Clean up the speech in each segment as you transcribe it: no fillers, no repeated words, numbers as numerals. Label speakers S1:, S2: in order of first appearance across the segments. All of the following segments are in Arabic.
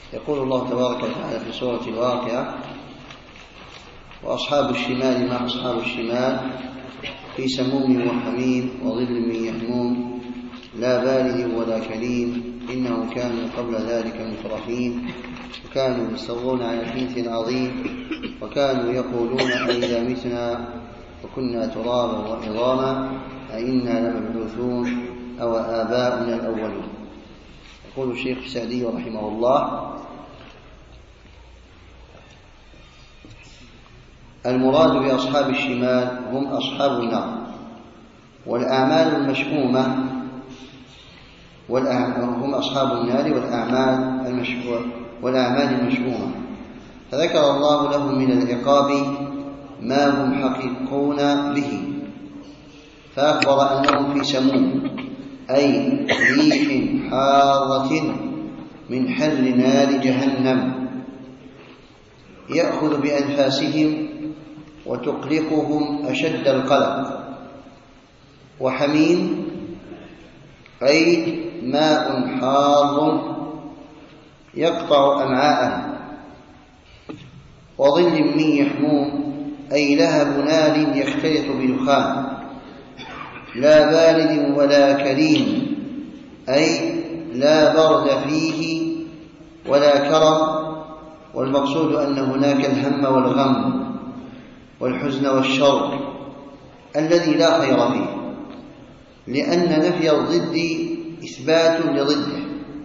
S1: يقول الله تبارك وتعالى في سورة الواقعة: وأصحاب الشمال ما أصحاب الشمال في سموم وحميم وظل من يحموم لا بارد ولا كريم إنهم كانوا قبل ذلك مترفين وكانوا يصرون على حنث عظيم وكانوا يقولون أئذا متنا وكنا ترابا وعظاما أئنا لمبعوثون أو آباؤنا الأولون. يقول الشيخ السعدي رحمه الله: المراد بأصحاب الشمال هم أصحاب النار والأعمال المشؤومة، هم أصحاب النار والأعمال المشؤومة، فذكر الله لهم من العقاب ما هم حقيقون به، فأخبر أنهم في سموم أي ريح حارة من حر نار جهنم يأخذ بأنفاسهم وتقلقهم أشد القلق، وحميم أي ماء حار يقطع أمعاءهم، وظل من يحموم أي لهب نار يختلط بدخان لا بارد ولا كريم أي لا برد فيه ولا كرم، والمقصود أن هناك الهم والغم والحزن والشر الذي لا خير فيه، لأن نفي الضد إثبات لضده،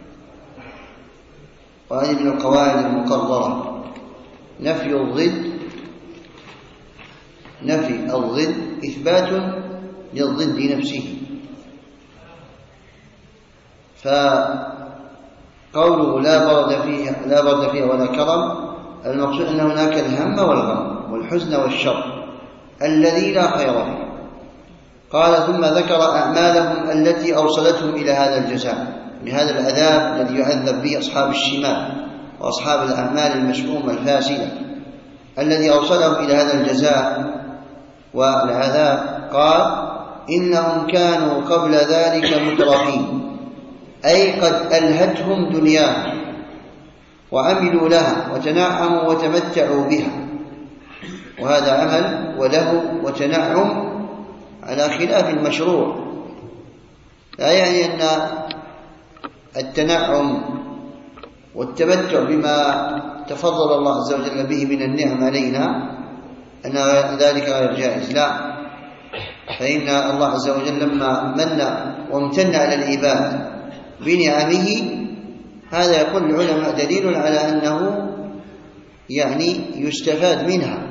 S1: وهذه من القواعد المقررة: نفي الضد إثبات للضد نفسه. فقوله لا برد فيها ولا كرم، المقصود أن هناك الهم والغم والحزن والشر الذي لا خير فيه. قال: ثم ذكر أعمالهم التي أوصلتهم إلى هذا الجزاء، لهذا العذاب الذي يعذب به أصحاب الشمال وأصحاب الأعمال المشؤومة الفاسدة الذي أوصلهم إلى هذا الجزاء والعذاب. قال: إنهم كانوا قبل ذلك مترفين أي قد ألهتهم دنياهم وعملوا لها وتنعموا وتمتعوا بها، وهذا عمل وله وتنعم على خلاف المشروع، لا يعني أن التنعم والتمتع بما تفضل الله عز وجل به من النعم علينا أن ذلك غير جائز، لا، فإن الله عز وجل لما من وامتن على العباد بنعمه، هذا يقول العلماء دليل على أنه يعني يستفاد منها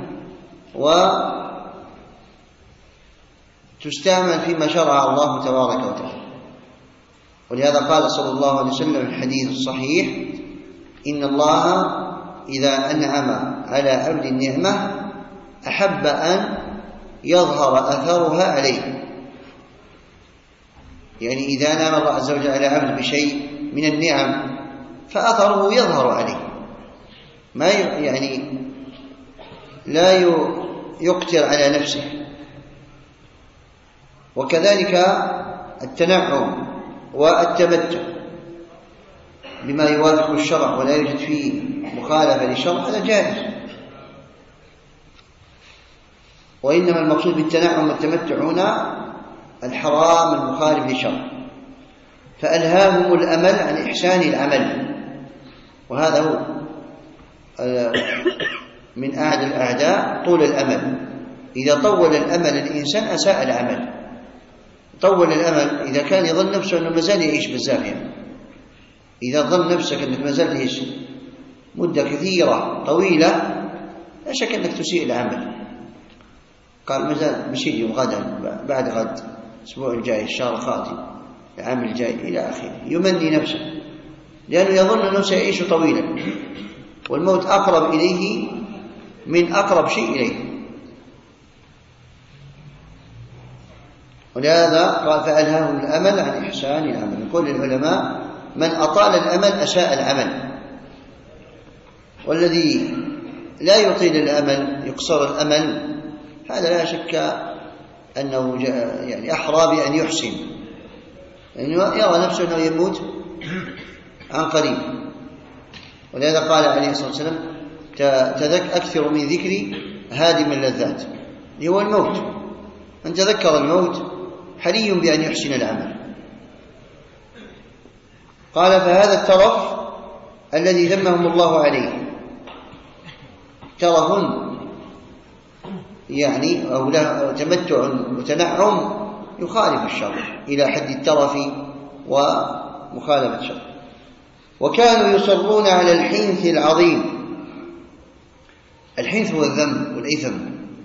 S1: وتستعمل فيما شرع الله تبارك وتعالى. ولهذا قال صلى الله عليه وسلم في الحديث الصحيح: إن الله إذا أنعم على عبد النعمة أحب أن يظهر أثرها عليه. يعني إذا نعم الله عز وجل على عبد بشيء من النعم فأثره يظهر عليه، ما يعني لا يقتر على نفسه. وكذلك التنعم والتمتع بما يوافق الشرع ولا يوجد فيه مخالفة للشرع هذا جائز، وإنما المقصود بالتنعم والتمتع هنا الحرام المخالف للشرع، فألهاهم الأمل عن إحسان العمل، وهذا هو من أعد الأعداء طول الأمل. إذا طول الأمل الإنسان أساء العمل. طول الأمل إذا كان يظن نفسه أنه مازال يعيش بزاف، يعني إذا ظن نفسك أنك مازال تعيش مدة كثيرة طويلة لا شك أنك تسيء العمل. قال مازال بشيء يوم غدا بعد غد الأسبوع الجاي الشهر القادم العام الجاي إلى آخره، يمني نفسه لأنه يظن أنه سيعيش طويلا، والموت أقرب إليه من أقرب شيء إليه. ولهذا قال: فألهاهم الأمل عن إحسان العمل. يقول العلماء: من أطال الأمل أساء العمل، والذي لا يطيل الأمل يقصر الأمل هذا لا شك أنه يعني أحرى بأن يحسن، يعني يرى نفسه أنه يموت عن قريب. ولهذا قال عليه الصلاة والسلام أكثر من ذكر هادم اللذات، اللي هو الموت. من تذكر الموت حري بأن يحسن العمل. قال فهذا الترف الذي ذمهم الله عليه ترف يعني أو له تمتع وتنعم يخالف الشرع إلى حد الترف ومخالفة الشرع. وكانوا يصرون على الحنث العظيم. الحنث هو الذنب والإثم،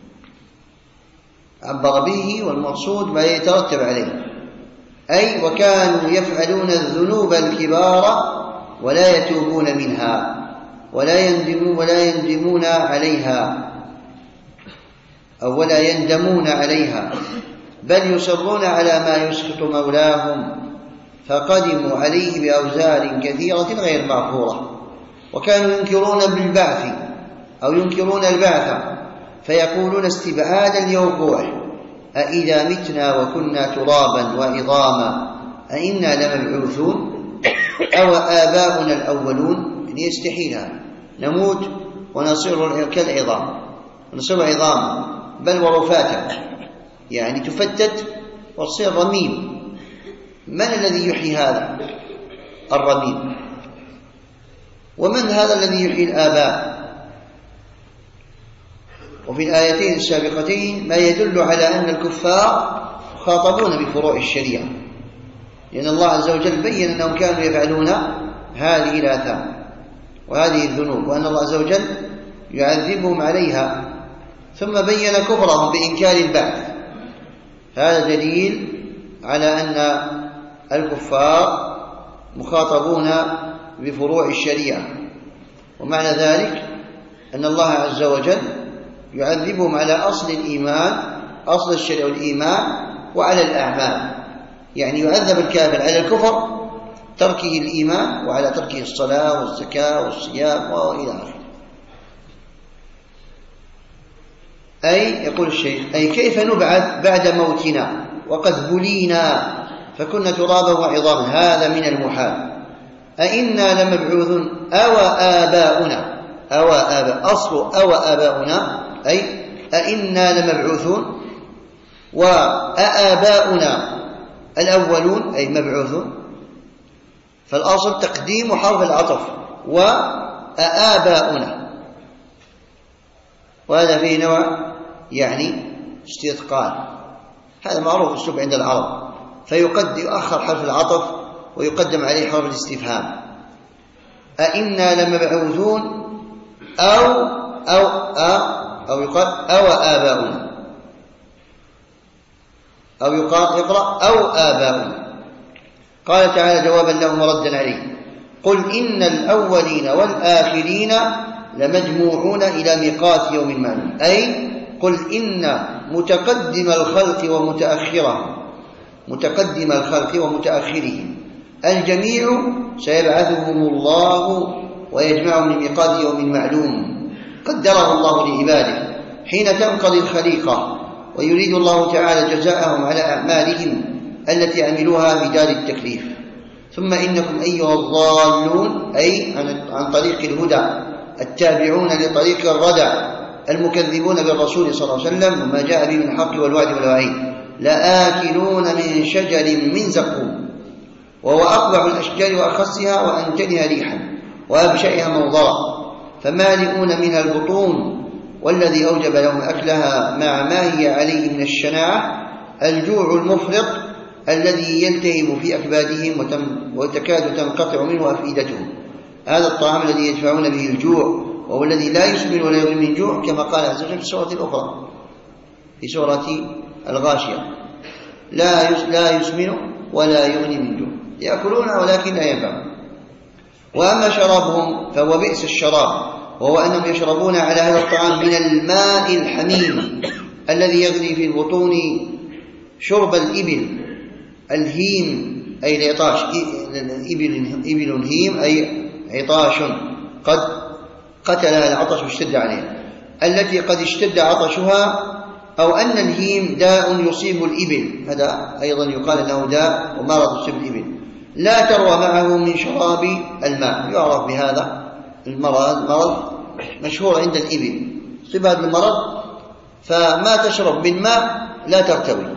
S1: عبر به والمقصود ما يترتب عليه، أي وكانوا يفعلون الذنوب الكبار ولا يتوبون منها ولا يندمون عليها أو ولا يندمون عليها، بل يصرون على ما يسخط مولاهم، فقدموا عليه بأوزار كثيرة غير مغفورة. وكانوا ينكرون بالبعث أو ينكرون البعث، فيقولون استبعادا لوقوعه: أإذا متنا وكنا ترابا وعظاما أإنا لمبعوثون أو آباؤنا الأولون. يعني يستحيل نموت ونصير كالعظام، نصير عظاما بل ورفاتا، يعني تفتت وتصير رميم. من الذي يحيي هذا الرميم؟ ومن هذا الذي يحيي الآباء؟ وفي الآيتين السابقتين ما يدل على أن الكفار مخاطبون بفروع الشريعة، لأن الله عز وجل بين أنهم كانوا يفعلون هذه الآثام وهذه الذنوب، وأن الله عز وجل يعذبهم عليها، ثم بين كفرهم بإنكار البعث. هذا دليل على أن الكفار مخاطبون بفروع الشريعة، ومعنى ذلك أن الله عز وجل يعذبهم على أصل الإيمان، أصل الشريعة والإيمان، وعلى الأعمال. يعني يعذب الكافر على الكفر تركه الإيمان، وعلى تركه الصلاة والزكاة والصيام وإلى آخره. أي يقول الشيخ: أي كيف نبعث بعد موتنا وقد بلينا فكنا ترابا وعظاما؟ هذا من المحال. أئنا لمبعوثون أو آباؤنا، أو آباء، أصل أو آباؤنا أي أئنا لمبعوثون، وآباؤنا الأولون أي مبعوثون، فالأصل تقديم حرف العطف وآباؤنا، وهذا فيه نوع يعني استثقال. هذا معروف الأسلوب عند العرب، يؤخر حرف العطف ويقدم عليه حرف الاستفهام. أئنا لمبعوثون أو يقال أو آباؤنا، أو يقال يقرأ أو آباؤنا. قال تعالى جوابا لهم وردا عليه: قل إن الأولين والآخرين لمجموعون إلى ميقات يوم معلوم. أي قل إن متقدم الخلق ومتأخرهم الجميع سيبعثهم الله ويجمعهم لميقات يوم معلوم قدره الله لعباده حين تنقضي الخليقة، ويريد الله تعالى جزاءهم على أعمالهم التي عملوها بدار التكليف. ثم إنكم أيها الضالون أي عن طريق الهدى التابعون لطريق الردى المكذبون بالرسول صلى الله عليه وسلم وما جاء به من الحق والوعد والوعيد لآكلون من شجر من زقوم، وهو أقبح الأشجار وأخصها وأنتنها ريحا وأبشعها منظرا، فمالئون منها البطون، والذي أوجب لهم أكلها مع ما هي عليه من الشناعة الجوع المفرط الذي يلتهب في أكبادهم وتكاد تنقطع منه أفئدتهم. هذا الطعام الذي يدفعون به الجوع، وهو الذي لا يسمن ولا يغني من جوع، كما قال عز وجل في السورة الأخرى في سورة الغاشية: لا يسمن ولا يغني من جوع، يأكلون ولكن لا ينفعون. وأما شرابهم فهو بئس الشراب، وهو أنهم يشربون على هذا الطعام من الماء الحميم الذي يغلي في البطون شرب الإبل الهيم أي العطاش، إبل هيم أي عطاش قد قتلها العطش واشتد عليها، التي قد اشتد عطشها، أو أن الهيم داء يصيب الإبل، هذا أيضا يقال له داء ومرض يصيب الإبل لا تروى معه من شراب الماء، يعرف بهذا المرض مرض مشهور عند الإبل، يصيب هذا المرض فما تشرب من ماء لا ترتوي،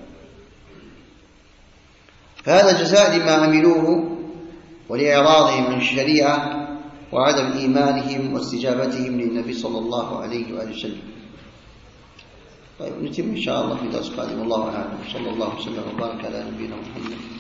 S1: فهذا جزاء لما عملوه ولإعراضهم عن الشريعة وعدم إيمانهم واستجابتهم للنبي صلى الله عليه وآله وسلم. طيب نتم إن شاء الله في درس قادم. الله أعلم. صلى الله وسلم وبارك على نبينا محمد.